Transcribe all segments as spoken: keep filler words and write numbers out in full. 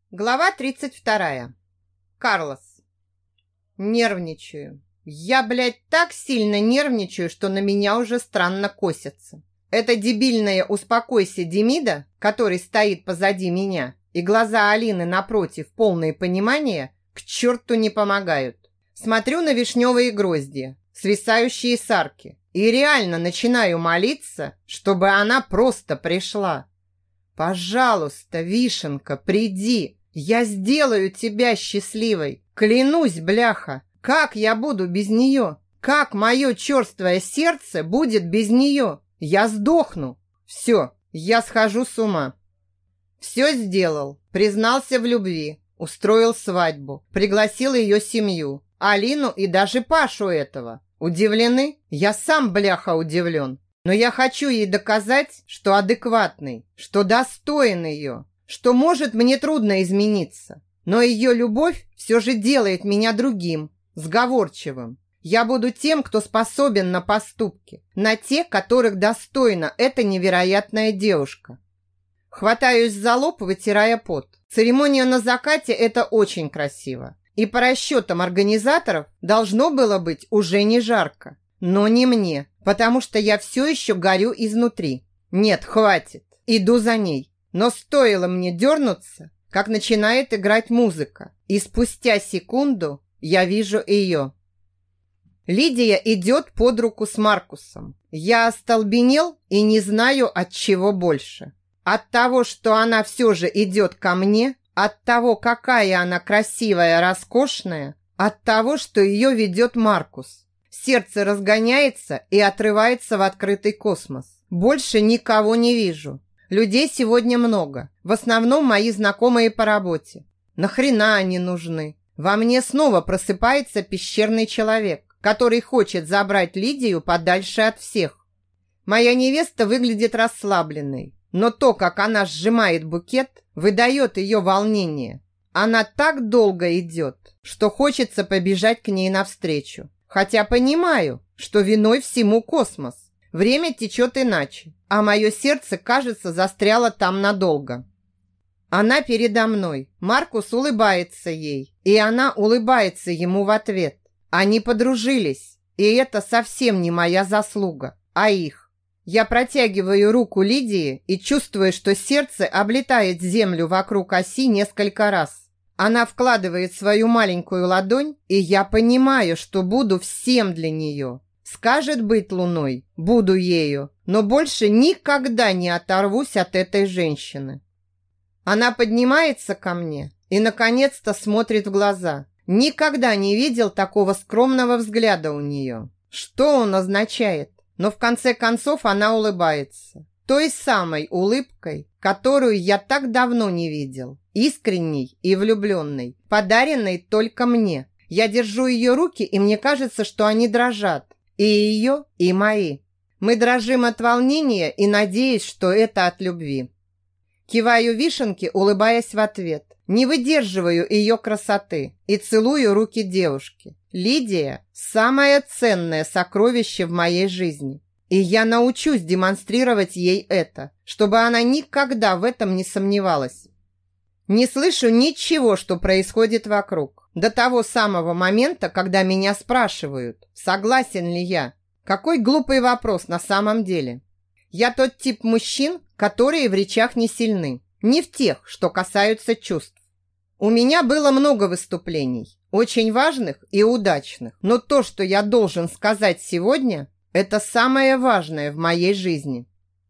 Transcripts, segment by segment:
Глава тридцать вторая. Карлос. Нервничаю. Я, блядь, так сильно нервничаю, что на меня уже странно косятся. Это дебильная «Успокойся, Демида», который стоит позади меня, и глаза Алины напротив, полное понимание, к черту не помогают. Смотрю на вишневые гроздья, свисающие с арки, и реально начинаю молиться, чтобы она просто пришла. «Пожалуйста, вишенка, приди! Я сделаю тебя счастливой! Клянусь, бляха! Как я буду без нее? Как мое черствое сердце будет без нее? Я сдохну! Все, я схожу с ума!» Все сделал, признался в любви, устроил свадьбу, пригласил ее семью, Алину и даже Пашу этого. Удивлены? Я сам, бляха, удивлен. Но я хочу ей доказать, что адекватный, что достоин ее, что может мне трудно измениться. Но ее любовь все же делает меня другим, сговорчивым. Я буду тем, кто способен на поступки, на те, которых достойна эта невероятная девушка. Хватаюсь за лоб, вытирая пот. Церемония на закате – это очень красиво. И по расчетам организаторов должно было быть уже не жарко. Но не мне, потому что я все еще горю изнутри. Нет, хватит, иду за ней. Но стоило мне дернуться, как начинает играть музыка. И спустя секунду я вижу ее. Лидия идет под руку с Маркусом. Я остолбенел и не знаю, от чего больше. От того, что она все же идет ко мне, от того, какая она красивая, роскошная, от того, что ее ведет Маркус. Сердце разгоняется и отрывается в открытый космос. Больше никого не вижу. Людей сегодня много. В основном мои знакомые по работе. Нахрена они нужны? Во мне снова просыпается пещерный человек, который хочет забрать Лидию подальше от всех. Моя невеста выглядит расслабленной, но то, как она сжимает букет, выдает ее волнение. Она так долго идет, что хочется побежать к ней навстречу. Хотя понимаю, что виной всему космос. Время течет иначе, а мое сердце, кажется, застряло там надолго. Она передо мной. Маркус улыбается ей, и она улыбается ему в ответ. Они подружились, и это совсем не моя заслуга, а их. Я протягиваю руку Лидии и чувствую, что сердце облетает землю вокруг оси несколько раз. Она вкладывает свою маленькую ладонь, и я понимаю, что буду всем для нее. Скажет быть луной, буду ею, но больше никогда не оторвусь от этой женщины. Она поднимается ко мне и, наконец-то, смотрит в глаза. Никогда не видел такого скромного взгляда у нее. Что он означает? Но в конце концов она улыбается. Той самой улыбкой, которую я так давно не видел. Искренней и влюбленной, подаренной только мне. Я держу ее руки, и мне кажется, что они дрожат. И ее, и мои. Мы дрожим от волнения и надеюсь, что это от любви. Киваю вишенке, улыбаясь в ответ. Не выдерживаю ее красоты и целую руки девушки. Лидия – самое ценное сокровище в моей жизни. И я научусь демонстрировать ей это, чтобы она никогда в этом не сомневалась. Не слышу ничего, что происходит вокруг. До того самого момента, когда меня спрашивают, согласен ли я. Какой глупый вопрос на самом деле. Я тот тип мужчин, которые в речах не сильны. Не в тех, что касаются чувств. У меня было много выступлений, очень важных и удачных. Но то, что я должен сказать сегодня, это самое важное в моей жизни.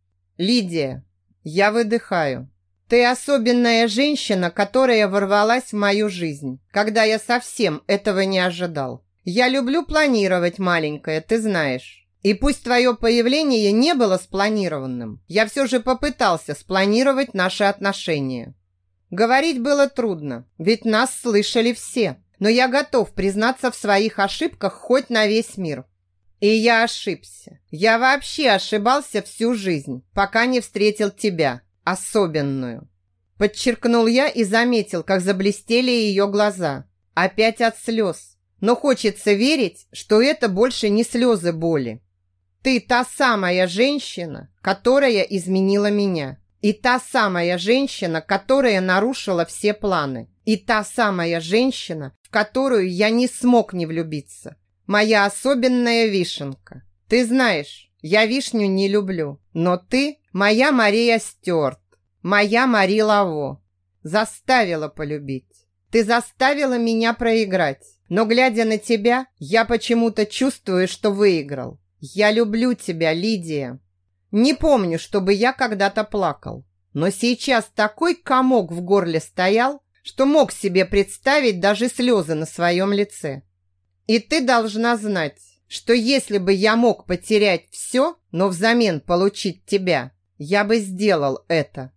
Лидия, я выдыхаю. Ты особенная женщина, которая ворвалась в мою жизнь, когда я совсем этого не ожидал. Я люблю планировать, маленькая, ты знаешь. И пусть твое появление не было спланированным, я все же попытался спланировать наши отношения. Говорить было трудно, ведь нас слышали все. Но я готов признаться в своих ошибках хоть на весь мир. И я ошибся. Я вообще ошибался всю жизнь, пока не встретил тебя. Особенную. Подчеркнул я и заметил, как заблестели ее глаза. Опять от слез. Но хочется верить, что это больше не слезы боли. Ты та самая женщина, которая изменила меня. И та самая женщина, которая нарушила все планы. И та самая женщина, в которую я не смог не влюбиться. Моя особенная вишенка. Ты знаешь, я вишню не люблю. Но ты моя Мария Стюарт. Моя Мари Лаво. Заставила полюбить. Ты заставила меня проиграть. Но, глядя на тебя, я почему-то чувствую, что выиграл. Я люблю тебя, Лидия. Не помню, чтобы я когда-то плакал. Но сейчас такой комок в горле стоял, что мог себе представить даже слезы на своем лице. И ты должна знать, что если бы я мог потерять все, но взамен получить тебя, я бы сделал это.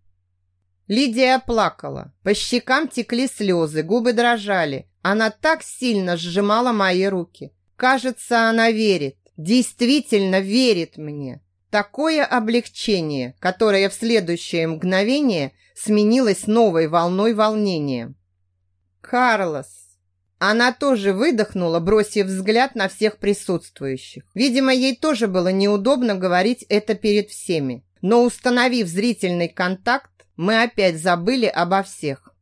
Лидия плакала. По щекам текли слезы, губы дрожали. Она так сильно сжимала мои руки. Кажется, она верит, действительно верит мне. Такое облегчение, которое в следующее мгновение сменилось новой волной волнения. Карлос. Она тоже выдохнула, бросив взгляд на всех присутствующих. Видимо, ей тоже было неудобно говорить это перед всеми. Но, установив зрительный контакт, мы опять забыли обо всех.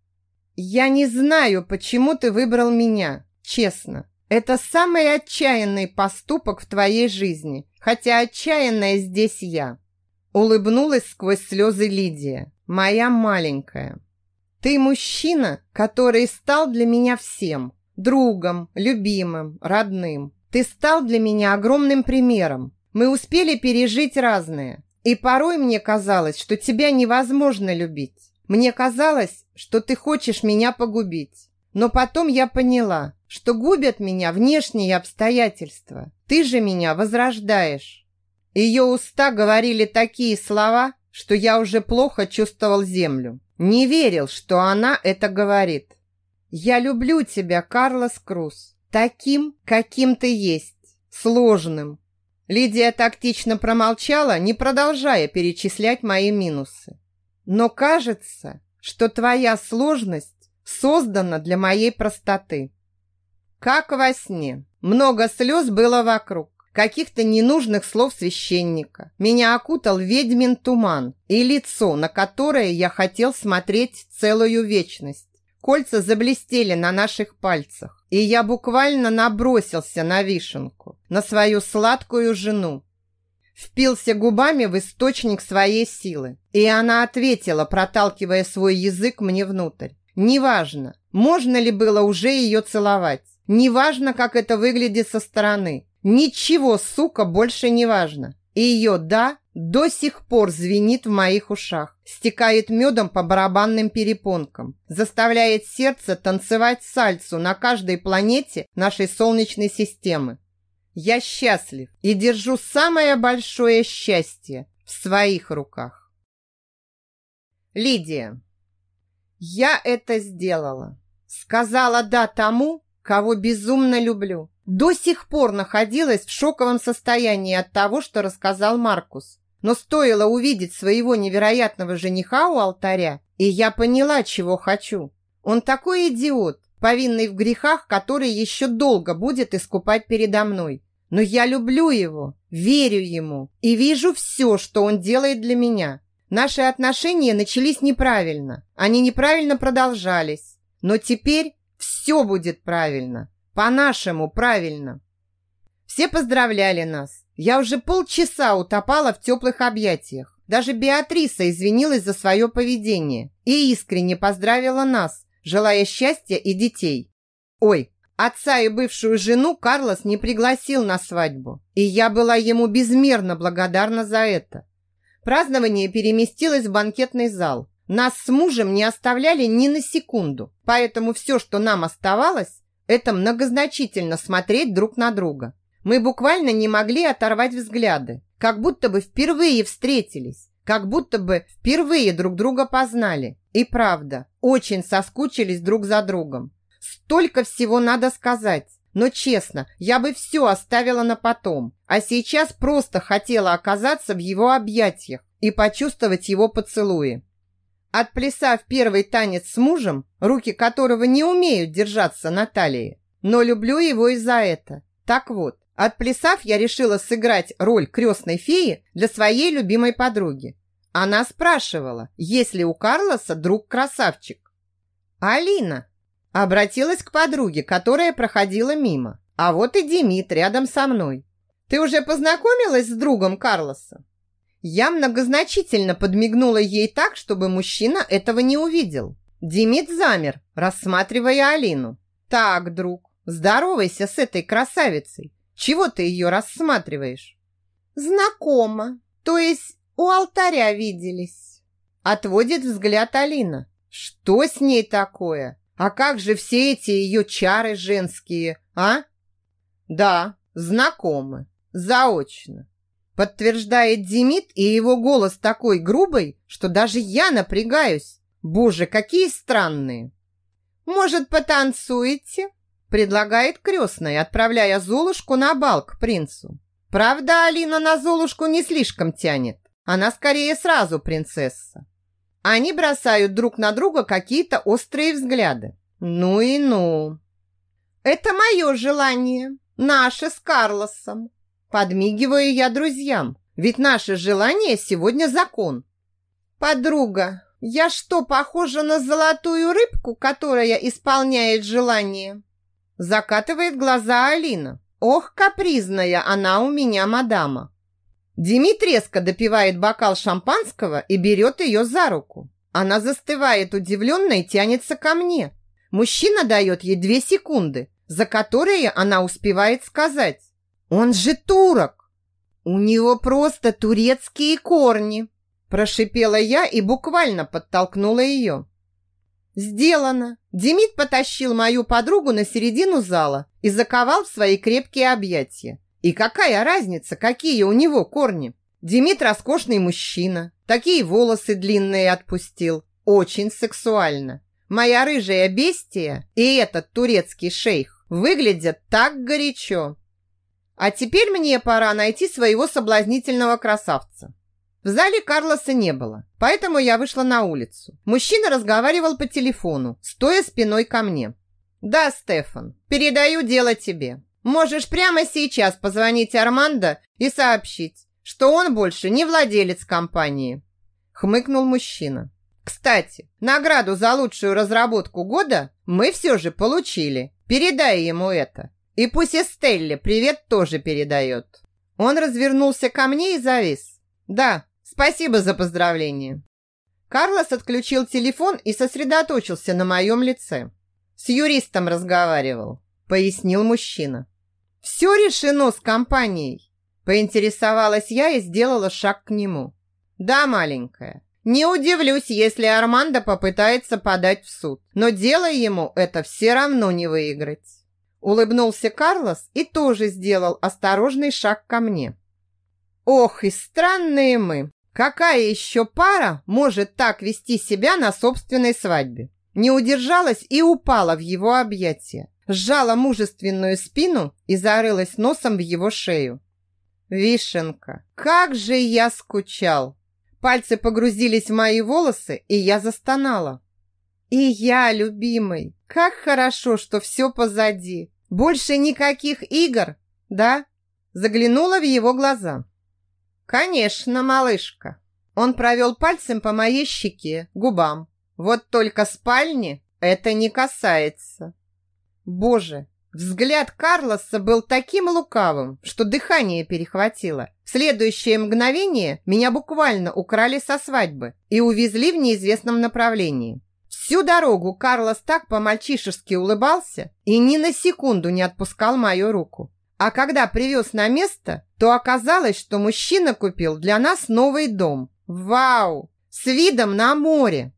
Я не знаю, почему ты выбрал меня, честно. Это самый отчаянный поступок в твоей жизни, хотя отчаянная здесь я. Улыбнулась сквозь слезы Лидия, моя маленькая. Ты мужчина, который стал для меня всем. Другом, любимым, родным. Ты стал для меня огромным примером. Мы успели пережить разное. И порой мне казалось, что тебя невозможно любить. Мне казалось, что ты хочешь меня погубить. Но потом я поняла, что губят меня внешние обстоятельства. Ты же меня возрождаешь. Ее уста говорили такие слова, что я уже плохо чувствовал землю. Не верил, что она это говорит. Я люблю тебя, Карлос Круз, таким, каким ты есть, сложным. Лидия тактично промолчала, не продолжая перечислять мои минусы. Но кажется, что твоя сложность создана для моей простоты. Как во сне. Много слез было вокруг, каких-то ненужных слов священника. Меня окутал ведьмин туман и лицо, на которое я хотел смотреть целую вечность. Кольца заблестели на наших пальцах, и я буквально набросился на вишенку, на свою сладкую жену. Впился губами в источник своей силы, и она ответила, проталкивая свой язык мне внутрь. Неважно, можно ли было уже ее целовать, неважно, как это выглядит со стороны. Ничего, сука, больше не важно. И ее «да» до сих пор звенит в моих ушах, стекает медом по барабанным перепонкам, заставляет сердце танцевать сальсу на каждой планете нашей Солнечной системы. Я счастлив и держу самое большое счастье в своих руках. Лидия. Я это сделала. Сказала «да» тому, кого безумно люблю. До сих пор находилась в шоковом состоянии от того, что рассказал Маркус. Но стоило увидеть своего невероятного жениха у алтаря, и я поняла, чего хочу. Он такой идиот, повинный в грехах, который еще долго будет искупать передо мной. Но я люблю его, верю ему и вижу все, что он делает для меня. Наши отношения начались неправильно, они неправильно продолжались. Но теперь все будет правильно. По-нашему правильно. Все поздравляли нас. Я уже полчаса утопала в теплых объятиях. Даже Беатриса извинилась за свое поведение и искренне поздравила нас, желая счастья и детей. Ой, отца и бывшую жену Карлос не пригласил на свадьбу, и я была ему безмерно благодарна за это. Празднование переместилось в банкетный зал. Нас с мужем не оставляли ни на секунду, поэтому все, что нам оставалось, это многозначительно смотреть друг на друга. Мы буквально не могли оторвать взгляды, как будто бы впервые встретились, как будто бы впервые друг друга познали. И правда, очень соскучились друг за другом. Столько всего надо сказать, но честно, я бы все оставила на потом, а сейчас просто хотела оказаться в его объятиях и почувствовать его поцелуи. Отплясав первый танец с мужем, руки которого не умеют держаться на талии, но люблю его и за это. Так вот, отплясав, я решила сыграть роль крестной феи для своей любимой подруги. Она спрашивала, есть ли у Карлоса друг-красавчик. «Алина!» Обратилась к подруге, которая проходила мимо. «А вот и Демид рядом со мной. Ты уже познакомилась с другом Карлоса?» Я многозначительно подмигнула ей так, чтобы мужчина этого не увидел. Демид замер, рассматривая Алину. «Так, друг, здоровайся с этой красавицей. Чего ты ее рассматриваешь?» «Знакомо. То есть у алтаря виделись». Отводит взгляд Алина. «Что с ней такое? А как же все эти ее чары женские, а?» «Да, знакомы. Заочно». Подтверждает Демид, и его голос такой грубый, что даже я напрягаюсь. Боже, какие странные. «Может, потанцуете?» Предлагает крестная, отправляя Золушку на бал к принцу. Правда, Алина на Золушку не слишком тянет. Она скорее сразу принцесса. Они бросают друг на друга какие-то острые взгляды. Ну и ну. «Это мое желание. Наше с Карлосом». Подмигиваю я друзьям, ведь наше желание сегодня закон. «Подруга, я что, похожа на золотую рыбку, которая исполняет желание?» Закатывает глаза Алина. «Ох, капризная она у меня мадама». Демид резко допивает бокал шампанского и берет ее за руку. Она застывает удивленно и тянется ко мне. Мужчина дает ей две секунды, за которые она успевает сказать: «Он же турок! У него просто турецкие корни!» Прошипела я и буквально подтолкнула ее. Сделано. Демид потащил мою подругу на середину зала и заковал в свои крепкие объятия. И какая разница, какие у него корни? Демид роскошный мужчина, такие волосы длинные отпустил. Очень сексуально. Моя рыжая бестия и этот турецкий шейх выглядят так горячо. А теперь мне пора найти своего соблазнительного красавца. В зале Карлоса не было, поэтому я вышла на улицу. Мужчина разговаривал по телефону, стоя спиной ко мне. «Да, Стефан, передаю дело тебе. Можешь прямо сейчас позвонить Армандо и сообщить, что он больше не владелец компании», — хмыкнул мужчина. «Кстати, награду за лучшую разработку года мы все же получили. Передай ему это. И пусть Эстелле привет тоже передает». Он развернулся ко мне и завис. «Да, спасибо за поздравление». Карлос отключил телефон и сосредоточился на моем лице. «С юристом разговаривал», — пояснил мужчина. «Все решено с компанией?» Поинтересовалась я и сделала шаг к нему. «Да, маленькая. Не удивлюсь, если Армандо попытается подать в суд, но дело ему это все равно не выиграть». Улыбнулся Карлос и тоже сделал осторожный шаг ко мне. «Ох, и странные мы! Какая еще пара может так вести себя на собственной свадьбе?» Не удержалась и упала в его объятия, сжала мужественную спину и зарылась носом в его шею. «Вишенка, как же я скучал!» Пальцы погрузились в мои волосы, и я застонала. «И я, любимый, как хорошо, что все позади. Больше никаких игр, да?» Заглянула в его глаза. «Конечно, малышка». Он провел пальцем по моей щеке, губам. «Вот только спальни это не касается». Боже, взгляд Карлоса был таким лукавым, что дыхание перехватило. В следующее мгновение меня буквально украли со свадьбы и увезли в неизвестном направлении. Всю дорогу Карлос так по-мальчишески улыбался и ни на секунду не отпускал мою руку. А когда привез на место, то оказалось, что мужчина купил для нас новый дом. Вау! С видом на море!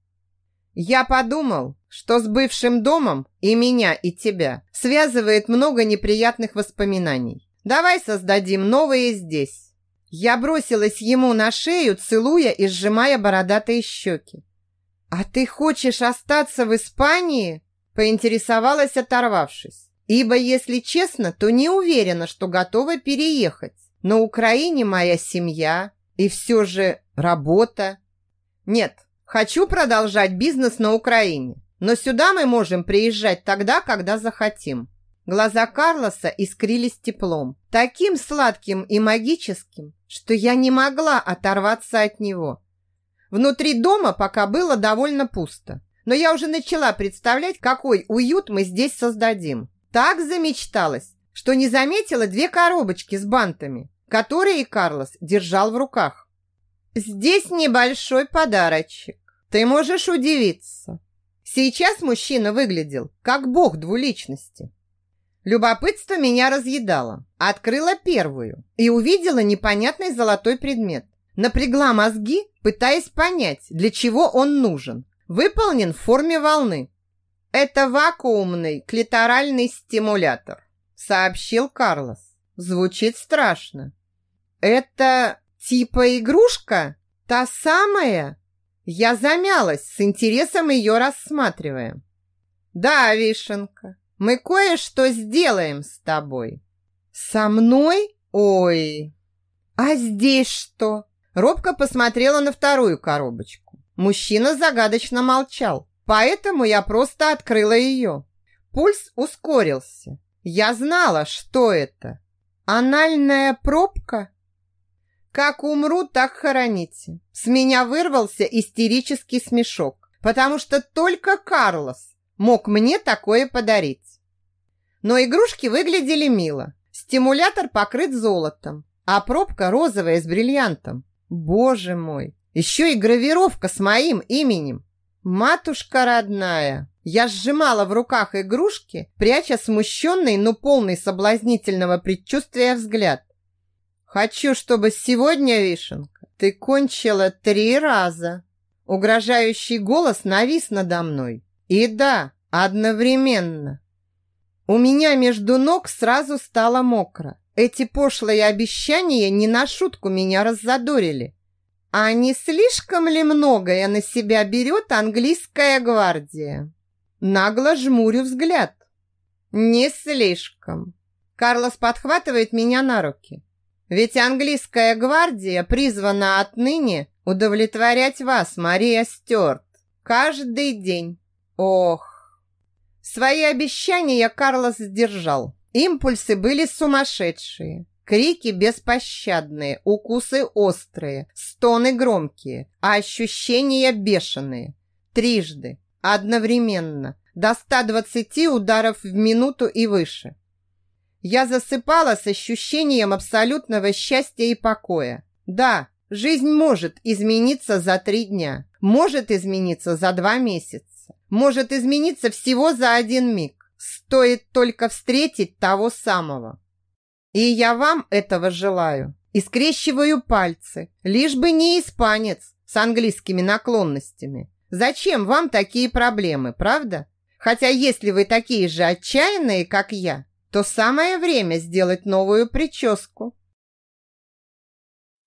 Я подумал, что с бывшим домом и меня, и тебя связывает много неприятных воспоминаний. Давай создадим новые здесь. Я бросилась ему на шею, целуя и сжимая бородатые щеки. «А ты хочешь остаться в Испании?» Поинтересовалась, оторвавшись. Ибо, если честно, то не уверена, что готова переехать. На Украине моя семья и все же работа. Нет, хочу продолжать бизнес на Украине, но сюда мы можем приезжать тогда, когда захотим. Глаза Карлоса искрились теплом, таким сладким и магическим, что я не могла оторваться от него. Внутри дома пока было довольно пусто. Но я уже начала представлять, какой уют мы здесь создадим. Так замечталась, что не заметила две коробочки с бантами, которые Карлос держал в руках. Здесь небольшой подарочек. Ты можешь удивиться. Сейчас мужчина выглядел как бог двуличности. Любопытство меня разъедало. Открыла первую и увидела непонятный золотой предмет. Напрягла мозги, пытаясь понять, для чего он нужен. Выполнен в форме волны. Это вакуумный клиторальный стимулятор, сообщил Карлос. Звучит страшно. Это типа игрушка? Та самая? Я замялась, с интересом ее рассматривая. Да, Вишенка, мы кое-что сделаем с тобой. Со мной? Ой. А здесь что? Робко посмотрела на вторую коробочку. Мужчина загадочно молчал, поэтому я просто открыла ее. Пульс ускорился. Я знала, что это. Анальная пробка? Как умру, так хороните. С меня вырвался истерический смешок, потому что только Карлос мог мне такое подарить. Но игрушки выглядели мило. Стимулятор покрыт золотом, а пробка розовая с бриллиантом. Боже мой, еще и гравировка с моим именем. Матушка родная. Я сжимала в руках игрушки, пряча смущенный, но полный соблазнительного предчувствия взгляд. Хочу, чтобы сегодня, Вишенка, ты кончила три раза. Угрожающий голос навис надо мной. И да, одновременно. У меня между ног сразу стало мокро. Эти пошлые обещания не на шутку меня раззадорили. А не слишком ли многое на себя берет английская гвардия? Нагло жмурю взгляд. Не слишком. Карлос подхватывает меня на руки. Ведь английская гвардия призвана отныне удовлетворять вас, Мария Стюарт, каждый день. Ох. Свои обещания Карлос сдержал. Импульсы были сумасшедшие. Крики беспощадные, укусы острые, стоны громкие, а ощущения бешеные. Трижды, одновременно, до ста двадцати ударов в минуту и выше. Я засыпала с ощущением абсолютного счастья и покоя. Да, жизнь может измениться за три дня, может измениться за два месяца, может измениться всего за один миг. Стоит только встретить того самого. И я вам этого желаю. И скрещиваю пальцы, лишь бы не испанец с английскими наклонностями. Зачем вам такие проблемы, правда? Хотя если вы такие же отчаянные, как я, то самое время сделать новую прическу.